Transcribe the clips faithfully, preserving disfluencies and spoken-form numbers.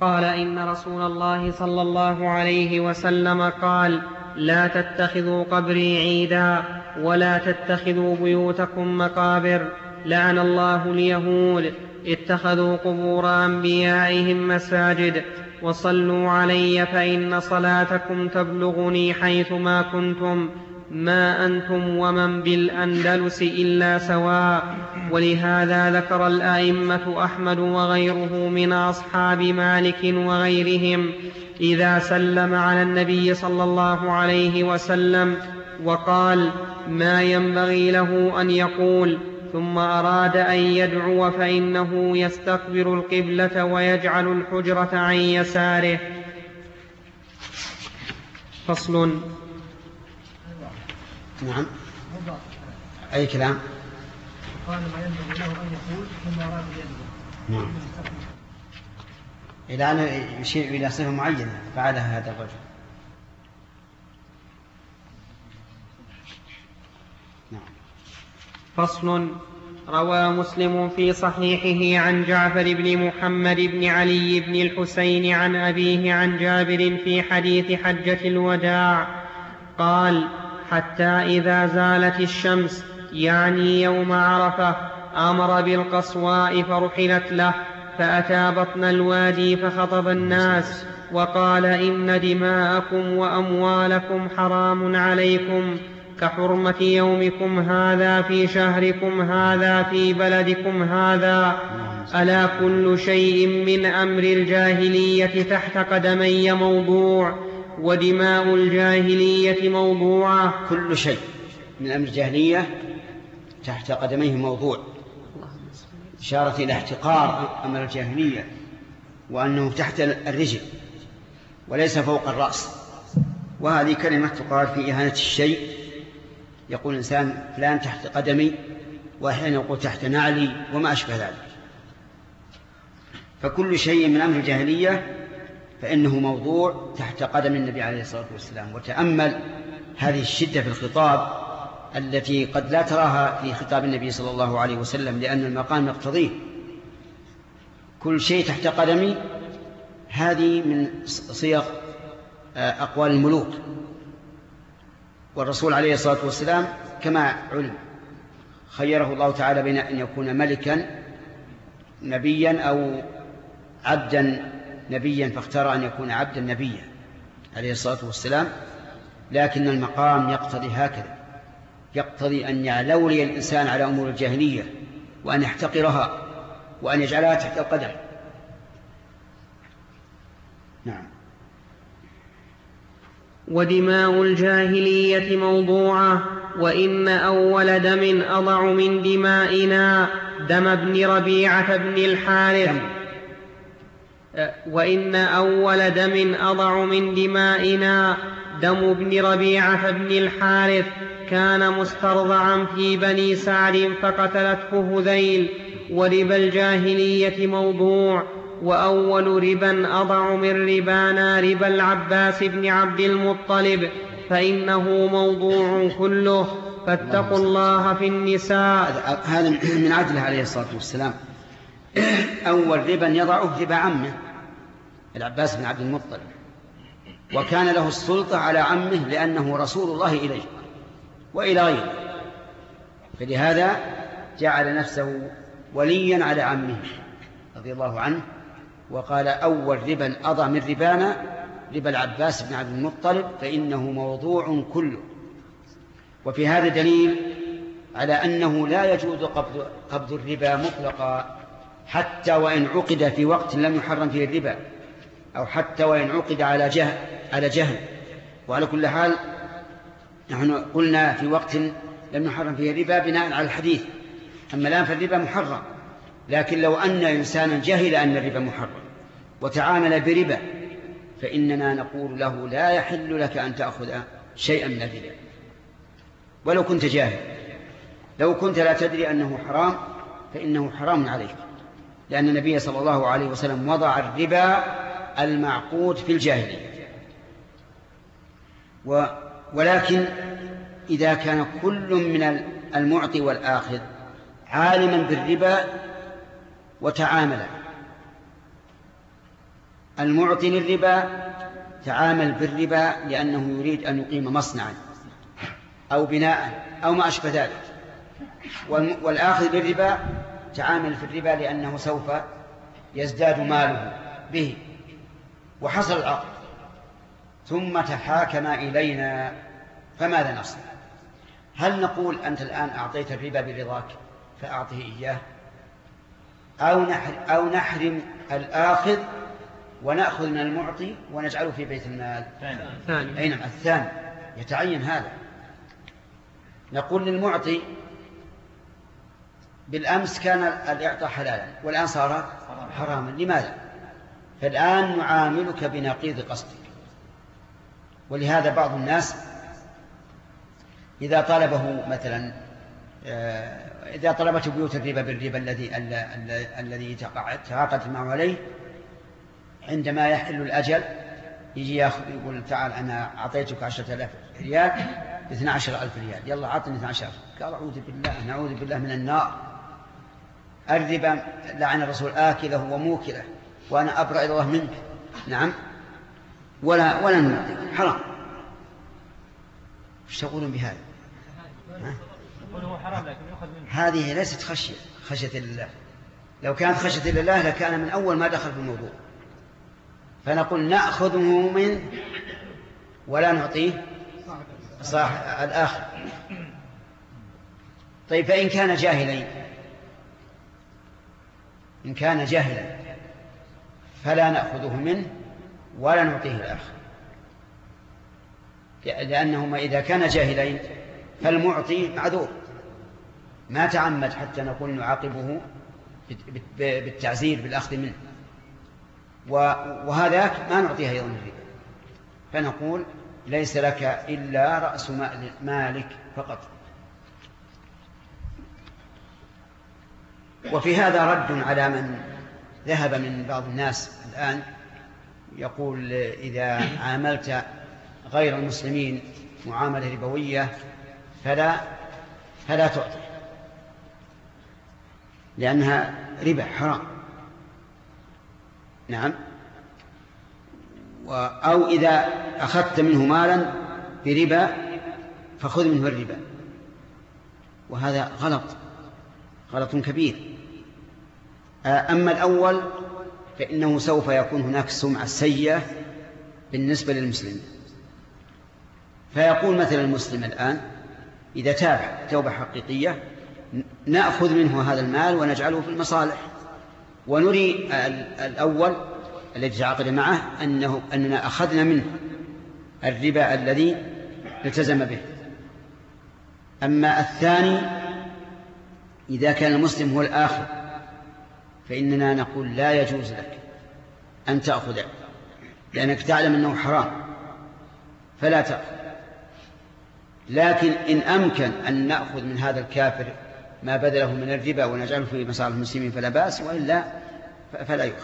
قال إن رسول الله صلى الله عليه وسلم قال لا تتخذوا قبري عيدا ولا تتخذوا بيوتكم مقابر لعن الله اليهود اتخذوا قبور أنبيائهم مساجد وصلوا علي فإن صلاتكم تبلغني حيثما كنتم ما أنتم ومن بالأندلس إلا سواء. ولهذا ذكر الأئمة أحمد وغيره من أصحاب مالك وغيرهم إذا سلم على النبي صلى الله عليه وسلم وقال ما ينبغي له أن يقول ثم أراد أن يدعو فإنه يستقبل القبلة ويجعل الحجرة عن يساره. فصل. نعم. أي كلام؟ قال ما ينبغي له أن يقول ثم أراد أن يدعو. نعم. إلى أن يشير إلى صفة معينة فعلها هذا الرجل. نعم. فصل. روى مسلم في صحيحه عن جعفر بن محمد بن علي بن الحسين عن أبيه عن جابر في حديث حجة الوداع قال حتى إذا زالت الشمس يعني يوم عرفة أمر بالقصواء فرحلت له فأتى بطن الوادي فخطب الناس وقال إن دماءكم وأموالكم حرام عليكم كحرمة يومكم هذا في شهركم هذا في بلدكم هذا. ألا كل شيء من أمر الجاهلية تحت قدمي موضوع ودماء الجاهلية موضوعة. كل شيء من أمر الجاهلية تحت قدميه موضوع، إشارة إلى احتقار أمر الجاهلية وأنه تحت الرجل وليس فوق الرأس. وهذه كلمة تقال في إهانة الشيء، يقول الإنسان فلان تحت قدمي، وأحيانا يقول تحت نعلي وما أشبه ذلك. فكل شيء من أمر الجاهلية فإنه موضوع تحت قدم النبي عليه الصلاة والسلام. وتأمل هذه الشدة في الخطاب التي قد لا تراها في خطاب النبي صلى الله عليه وسلم، لأن المقام يقتضيه. كل شيء تحت قدمي هذه من صيغ أقوال الملوك، والرسول عليه الصلاة والسلام كما علم خيره الله تعالى بين أن يكون ملكا نبيا أو عبدا نبيا، فاختار أن يكون عبدا نبيا عليه الصلاة والسلام. لكن المقام يقتضي هكذا، يقتضي أن يعلولي الإنسان على أمور الجاهلية وأن يحتقرها وأن يجعلها تحت القدم. نعم. ودماء الجاهلية موضوعة وإن أول دم أضع من دمائنا دم ابن ربيعة بن الحارث وإن أول دم أضع من دمائنا دم ابن ربيعة بن الحارث كان مسترضعا في بني سعد فقتلته هذيل. وربا الجاهلية موضوع وأول ربا أضع من ربانا ربا العباس بن عبد المطلب فإنه موضوع كله فاتقوا الله في النساء. هذا من عدله عليه الصلاة والسلام. أول ربا يضعه ربا عمه العباس بن عبد المطلب، وكان له السلطة على عمه لأنه رسول الله إليه وإلى غيره، فلهذا جعل نفسه وليا على عمه رضي الله عنه، وقال أول ربا أضع من ربانا ربا العباس بن عبد المطلب فإنه موضوع كله. وفي هذا دليل على أنه لا يجوز قبض, قبض الربا مطلقا، حتى وإن عقد في وقت لم يحرم فيه الربا، أو حتى وإن عقد على جهل, على جهل. وعلى كل حال نحن قلنا في وقت لم يحرم فيه الربا بناء على الحديث، أما الآن فالربا محرم. لكن لو أن إنسانا جهل أن الربا محرم وتعامل بربا فإننا نقول له لا يحل لك أن تأخذ شيئا من الربا ولو كنت جاهل. لو كنت لا تدري أنه حرام فإنه حرام عليك، لأن النبي صلى الله عليه وسلم وضع الربا المعقود في الجاهلية. و ولكن إذا كان كل من المعطي والآخذ عالما بالربا وتعامل المعطي للربا تعامل بالربا لأنه يريد أن يقيم مصنعا أو بناء أو ما أشبه ذلك، والآخذ للربا تعامل في الربا لأنه سوف يزداد ماله به. وحصل العقد ثم تحاكم إلينا، فماذا نصنع؟ هل نقول أنت الآن أعطيت الربا برضاك فأعطه إياه، أو نحرم, أو نحرم الآخذ ونأخذ من المعطي ونجعله في بيت المال؟ الثاني. أي نعم، الثاني يتعين هذا. نقول للمعطي بالأمس كان الإعطاء حلالا والآن صار حراما، لماذا؟ فالآن نعاملك بنقيض قصدك. ولهذا بعض الناس إذا طلبه مثلا إذا طلبت بيوت الربا بالربا الذي الذي تعاقدت معه عليه، عندما يحل الأجل يجي يقول تعال أنا أعطيتك عشرة آلاف ريال باثنى عشر ألف ريال، يلا عطني اثنى عشر. قال أعوذ بالله، نعوذ بالله من النار، الربا لعن الرسول آكله وموكله وأنا أبرأ إلى الله منك. نعم، ولا ولا نعطيك، حرام. ايش تقولون بهذا؟ هذه ليست خشية خشية لله. لو كانت خشية لله لكان من أول ما دخل في الموضوع. فنقول نأخذه منه ولا نعطيه صاحب الآخر. طيب فإن كان جاهلين، إن كان جاهلا فلا نأخذه منه ولا نعطيه الآخر، لأنهما إذا كان جاهلين فالمعطي معذور، ما تعمد حتى نقول نعاقبه بالتعزير بالأخذ منه، وهذا ما نعطيه أيضا الربا. فنقول ليس لك إلا رأس مالك فقط. وفي هذا رد على من ذهب من بعض الناس الآن يقول إذا عاملت غير المسلمين معاملة ربوية فلا فلا تعطي، لأنها ربا حرام. نعم. أو إذا أخذت منه مالا بربا فخذ منه الربا، وهذا غلط، غلط كبير. أما الأول فإنه سوف يكون هناك سمعة سيئة بالنسبة للمسلمين. فيقول مثلا المسلم الآن إذا تاب توبة حقيقية نأخذ منه هذا المال ونجعله في المصالح، ونري الأول الذي تعاقد معه أنه أننا أخذنا منه الربا الذي التزم به. أما الثاني إذا كان المسلم هو الآخر فإننا نقول لا يجوز لك أن تأخذه، لأنك تعلم أنه حرام فلا تأخذ. لكن إن أمكن أن نأخذ من هذا الكافر ما بذله من الربا ونجعله في مصالح المسلمين فلا بأس، وإلا فلا يؤخذ.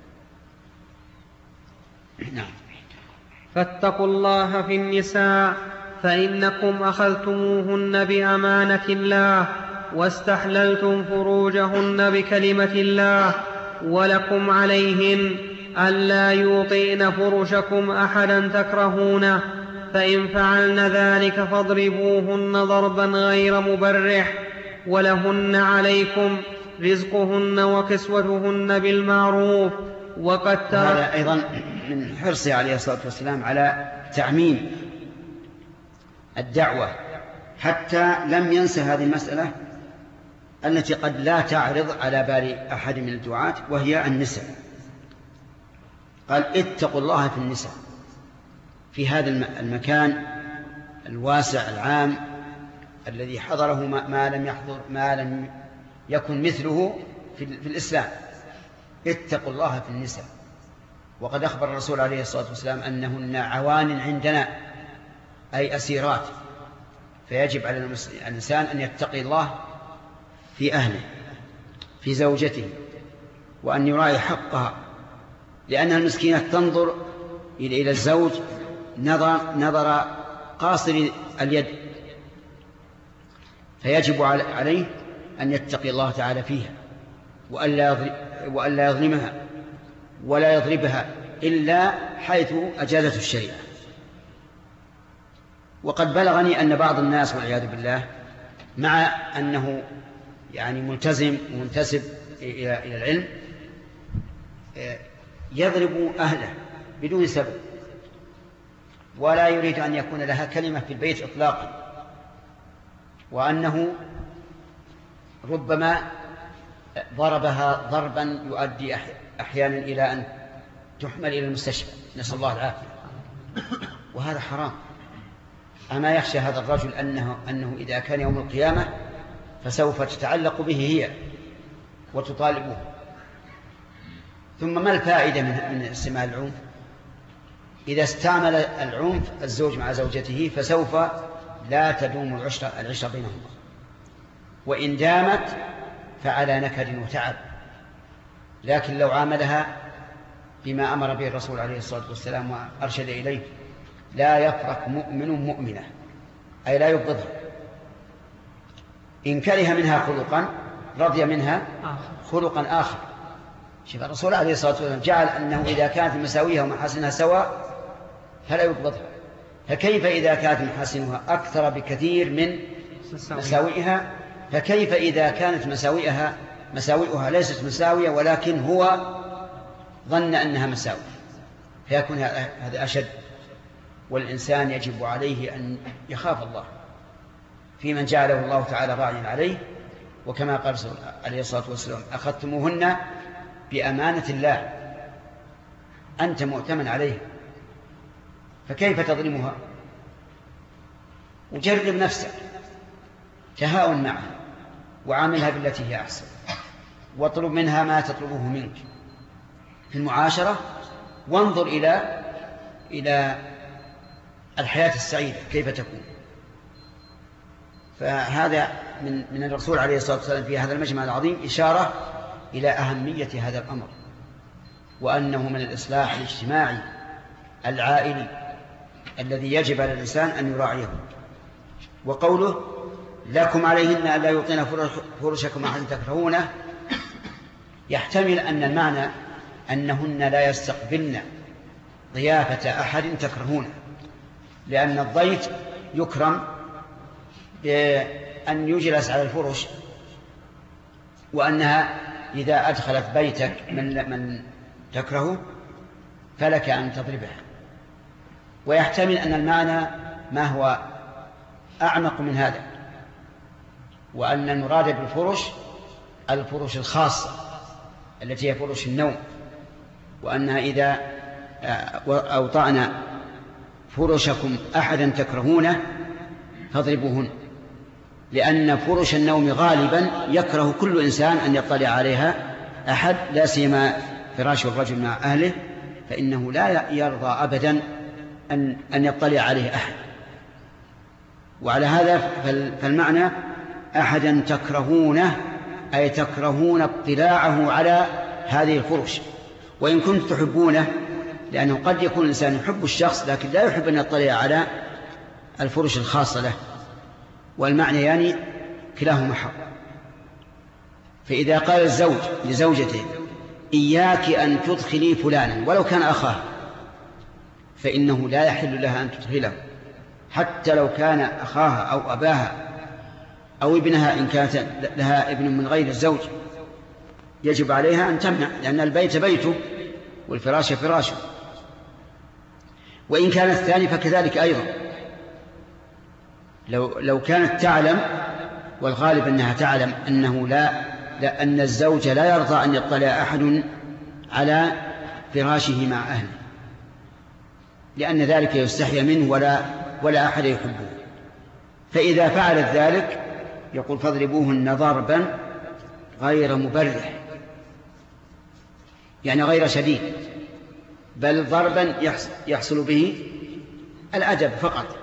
نعم. فاتقوا الله في النساء فإنكم أخذتموهن بأمانة الله واستحللتم فروجهن بكلمة الله، ولكم عليهن ألا يوطئن فرشكم أحدا تكرهونه، فإن فعلن ذلك فاضربوهن ضربا غير مبرح، ولهن عليكم رزقهن وكسوتهن بالمعروف. وقد هذا أيضا من حرصه عليه الصلاة والسلام على تعميم الدعوة، حتى لم ينسى هذه المسألة التي قد لا تعرض على بال أحد من الدعاة، وهي النساء. قال اتقوا الله في النساء، في هذا المكان الواسع العام الذي حضره ما لم يحضر ما لم يكن مثله في الإسلام. اتقوا الله في النساء. وقد أخبر الرسول عليه الصلاة والسلام أنهن عوان عندنا، أي أسيرات، فيجب على الإنسان أن يتقي الله في أهله في زوجته، وأن يراعي حقها، لأنها المسكينة تنظر إلى الزوج نظر, نظر قاصر اليد، فيجب عليه أن يتقي الله تعالى فيها وألا يظلمها ولا يضربها إلا حيث أجازته الشريعة. وقد بلغني أن بعض الناس والعياذ بالله مع أنه يعني ملتزم ومنتسب إلى العلم يضرب أهله بدون سبب، ولا يريد أن يكون لها كلمة في البيت إطلاقا، وأنه ربما ضربها ضربا يؤدي أحيانا إلى أن تحمل إلى المستشفى، نسأل الله العافية، وهذا حرام. أما يخشى هذا الرجل أنه, أنه إذا كان يوم القيامة فسوف تتعلق به هي وتطالبه؟ ثم ما الفائدة من استعمال العنف؟ إذا استعمل العنف الزوج مع زوجته فسوف لا تدوم العشرة, العشرة بينهما، وإن دامت فعلى نكد وتعب. لكن لو عاملها بما أمر به الرسول عليه الصلاة والسلام وأرشد إليه: لا يفرق مؤمن مؤمنة، أي لا يبغضها، إن كره منها خلقا رضي منها خلقا آخر. شوف الرسول عليه الصلاة والسلام جعل أنه إذا كانت مساويها ومحاسنها سواء فلا يبغضها، فكيف إذا كانت محاسنها أكثر بكثير من مساوئها؟ فكيف إذا كانت مساوئها مساوئها ليست مساوية ولكن هو ظن أنها مساوية، فيكون هذا أشد. والإنسان يجب عليه أن يخاف الله في من جعله الله تعالى راعيا عليه، وكما قال عليه الصلاة والسلام: أخذتموهن بأمانة الله، أنت مؤتمن عليه، فكيف تظلمها؟ وجرب نفسك، تهاون معها وعاملها بالتي هي أحسن، واطلب منها ما تطلبه منك في المعاشرة، وانظر إلى إلى الحياة السعيدة كيف تكون. فهذا من من الرسول عليه الصلاة والسلام في هذا المجمع العظيم إشارة إلى أهمية هذا الأمر، وأنه من الإصلاح الاجتماعي العائلي الذي يجب على الإنسان أن يراعيه. وقوله: لكم عليهن ألا يعطين فرشكم أحد تكرهونه، يحتمل أن المعنى أنهن لا يستقبلن ضيافة أحد تكرهونه، لأن الضيف يكرم بأن يجلس على الفرش، وأنها إذا أدخلت بيتك من من تكرهه فلك أن تضربها. ويحتمل أن المعنى ما هو أعمق من هذا، وأن المراد بالفرش الفرش الخاصة التي هي فرش النوم، وأنها إذا أوطأنا فرشكم أحدا تكرهونه فاضربوهن، لأن فرش النوم غالبا يكره كل إنسان أن يطلع عليها أحد، لا سيما فراش الرجل مع أهله، فإنه لا يرضى أبدا أن أن يطلع عليه أحد. وعلى هذا فالمعنى أحدا تكرهونه، أي تكرهون اطلاعه على هذه الفرش، وإن كنت تحبونه، لأنه قد يكون الإنسان يحب الشخص لكن لا يحب أن يطلع على الفرش الخاصة له، والمعنى يعني كلاهما حق. فإذا قال الزوج لزوجته: إياك أن تدخلي فلانا ولو كان أخاه، فإنه لا يحل لها أن تدخله حتى لو كان أخاها أو أباها أو ابنها، إن كانت لها ابن من غير الزوج يجب عليها أن تمنع، لأن البيت بيته والفراش فراشه. وإن كانت الثاني فكذلك أيضا، لو لو كانت تعلم، والغالب أنها تعلم، أنه لا لأن الزوج لا يرضى أن يطلع أحد على فراشه مع أهله، لأن ذلك يستحي منه ولا ولا أحد يحبه. فإذا فعلت ذلك يقول: فاضربوهن ضربا غير مبرح، يعني غير شديد، بل ضربا يحصل به الأدب فقط.